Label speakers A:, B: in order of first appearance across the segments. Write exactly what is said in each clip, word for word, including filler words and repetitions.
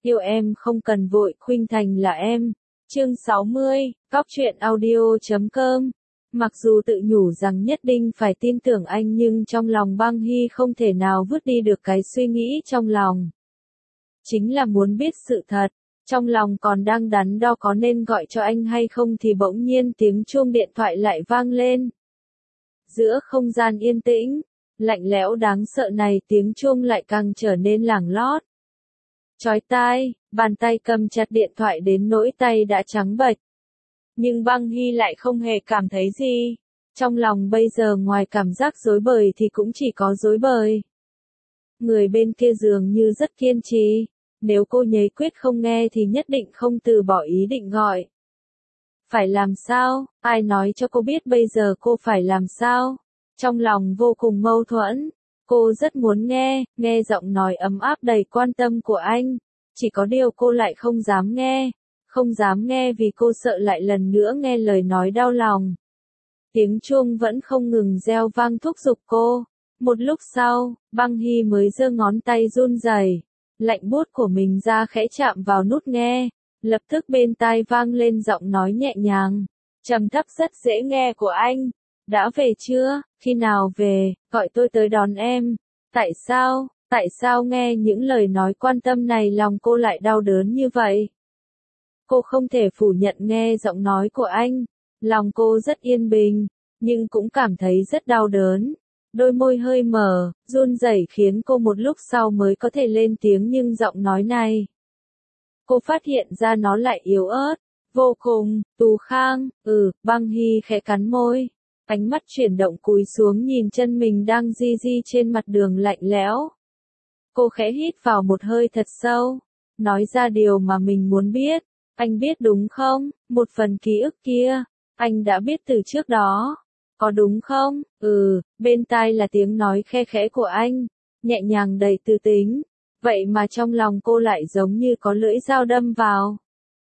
A: Yêu em không cần vội, khuynh thành là em. Chương sáu mươi, Cóc truyện audio chấm com. Mặc dù tự nhủ rằng nhất định phải tin tưởng anh nhưng trong lòng Băng Hy không thể nào vứt đi được cái suy nghĩ trong lòng. Chính là muốn biết sự thật, trong lòng còn đang đắn đo có nên gọi cho anh hay không thì bỗng nhiên tiếng chuông điện thoại lại vang lên. Giữa không gian yên tĩnh, lạnh lẽo đáng sợ này tiếng chuông lại càng trở nên lảng lót. Chói tai, bàn tay cầm chặt điện thoại đến nỗi tay đã trắng bệch. Nhưng Băng Hy lại không hề cảm thấy gì. Trong lòng bây giờ ngoài cảm giác rối bời thì cũng chỉ có rối bời. Người bên kia dường như rất kiên trì. Nếu cô nhấy quyết không nghe thì nhất định không từ bỏ ý định gọi. Phải làm sao? Ai nói cho cô biết bây giờ cô phải làm sao? Trong lòng vô cùng mâu thuẫn. Cô rất muốn nghe, nghe giọng nói ấm áp đầy quan tâm của anh. Chỉ có điều cô lại không dám nghe. Không dám nghe vì cô sợ lại lần nữa nghe lời nói đau lòng. Tiếng chuông vẫn không ngừng reo vang thúc giục cô. Một lúc sau, Băng Hy mới giơ ngón tay run rẩy, lạnh buốt của mình ra khẽ chạm vào nút nghe. Lập tức bên tai vang lên giọng nói nhẹ nhàng, trầm thấp rất dễ nghe của anh. Đã về chưa? Khi nào về? Gọi tôi tới đón em. Tại sao? Tại sao nghe những lời nói quan tâm này lòng cô lại đau đớn như vậy? Cô không thể phủ nhận nghe giọng nói của anh. Lòng cô rất yên bình, nhưng cũng cảm thấy rất đau đớn. Đôi môi hơi mở, run rẩy khiến cô một lúc sau mới có thể lên tiếng nhưng giọng nói này. Cô phát hiện ra nó lại yếu ớt, vô cùng. Tú Khang, ừ, Băng Hy khẽ cắn môi. Ánh mắt chuyển động cúi xuống nhìn chân mình đang di di trên mặt đường lạnh lẽo. Cô khẽ hít vào một hơi thật sâu, nói ra điều mà mình muốn biết. Anh biết đúng không? Một phần ký ức kia, anh đã biết từ trước đó. Có đúng không? Ừ, bên tai là tiếng nói khe khẽ của anh, nhẹ nhàng đầy tư tính. Vậy mà trong lòng cô lại giống như có lưỡi dao đâm vào.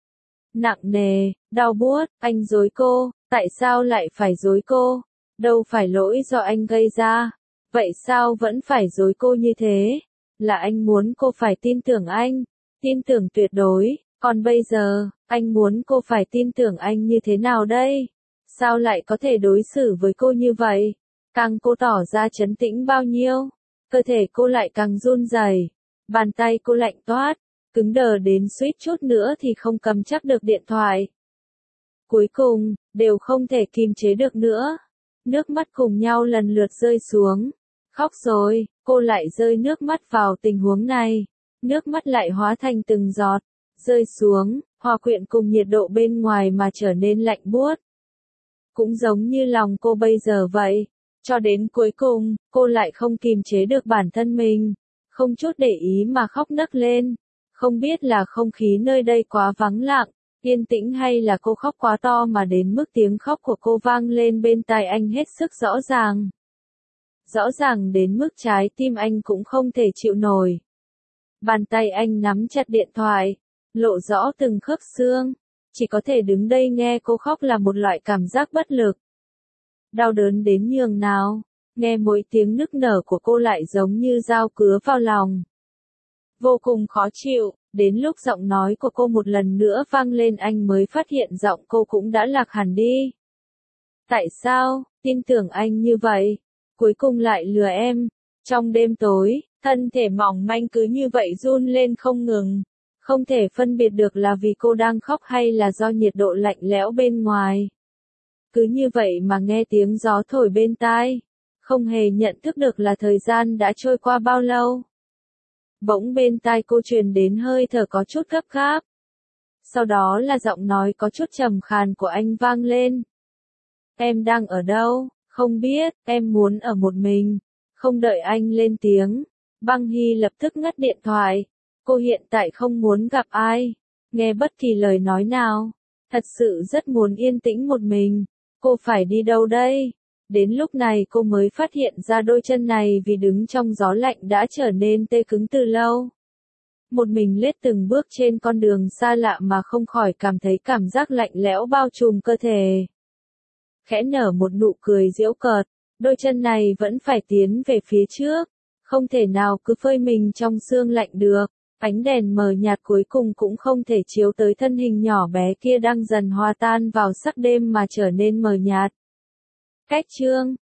A: Nặng nề, đau buốt, anh dối cô, tại sao lại phải dối cô? Đâu phải lỗi do anh gây ra. Vậy sao vẫn phải dối cô như thế? Là anh muốn cô phải tin tưởng anh, tin tưởng tuyệt đối. Còn bây giờ, anh muốn cô phải tin tưởng anh như thế nào đây? Sao lại có thể đối xử với cô như vậy? Càng cô tỏ ra trấn tĩnh bao nhiêu, cơ thể cô lại càng run rẩy, bàn tay cô lạnh toát, cứng đờ đến suýt chút nữa thì không cầm chắc được điện thoại. Cuối cùng, đều không thể kìm chế được nữa. Nước mắt cùng nhau lần lượt rơi xuống. Khóc rồi, cô lại rơi nước mắt vào tình huống này. Nước mắt lại hóa thành từng giọt, rơi xuống, hòa quyện cùng nhiệt độ bên ngoài mà trở nên lạnh buốt. Cũng giống như lòng cô bây giờ vậy. Cho đến cuối cùng, cô lại không kìm chế được bản thân mình. Không chút để ý mà khóc nấc lên. Không biết là không khí nơi đây quá vắng lặng, yên tĩnh hay là cô khóc quá to mà đến mức tiếng khóc của cô vang lên bên tai anh hết sức rõ ràng. Rõ ràng đến mức trái tim anh cũng không thể chịu nổi. Bàn tay anh nắm chặt điện thoại, lộ rõ từng khớp xương. Chỉ có thể đứng đây nghe cô khóc là một loại cảm giác bất lực. Đau đớn đến nhường nào, nghe mỗi tiếng nức nở của cô lại giống như dao cứa vào lòng. Vô cùng khó chịu, đến lúc giọng nói của cô một lần nữa vang lên anh mới phát hiện giọng cô cũng đã lạc hẳn đi. Tại sao, tin tưởng anh như vậy, cuối cùng lại lừa em? Trong đêm tối, thân thể mỏng manh cứ như vậy run lên không ngừng. Không thể phân biệt được là vì cô đang khóc hay là do nhiệt độ lạnh lẽo bên ngoài. Cứ như vậy mà nghe tiếng gió thổi bên tai, không hề nhận thức được là thời gian đã trôi qua bao lâu. Bỗng bên tai cô truyền đến hơi thở có chút gấp gáp. Sau đó là giọng nói có chút trầm khàn của anh vang lên. Em đang ở đâu? Không biết, em muốn ở một mình. Không đợi anh lên tiếng, Băng Hy lập tức ngắt điện thoại. Cô hiện tại không muốn gặp ai, nghe bất kỳ lời nói nào. Thật sự rất muốn yên tĩnh một mình. Cô phải đi đâu đây? Đến lúc này cô mới phát hiện ra đôi chân này vì đứng trong gió lạnh đã trở nên tê cứng từ lâu. Một mình lết từng bước trên con đường xa lạ mà không khỏi cảm thấy cảm giác lạnh lẽo bao trùm cơ thể. Khẽ nở một nụ cười giễu cợt, đôi chân này vẫn phải tiến về phía trước, không thể nào cứ phơi mình trong sương lạnh được. Ánh đèn mờ nhạt cuối cùng cũng không thể chiếu tới thân hình nhỏ bé kia đang dần hòa tan vào sắc đêm mà trở nên mờ nhạt. Cách chương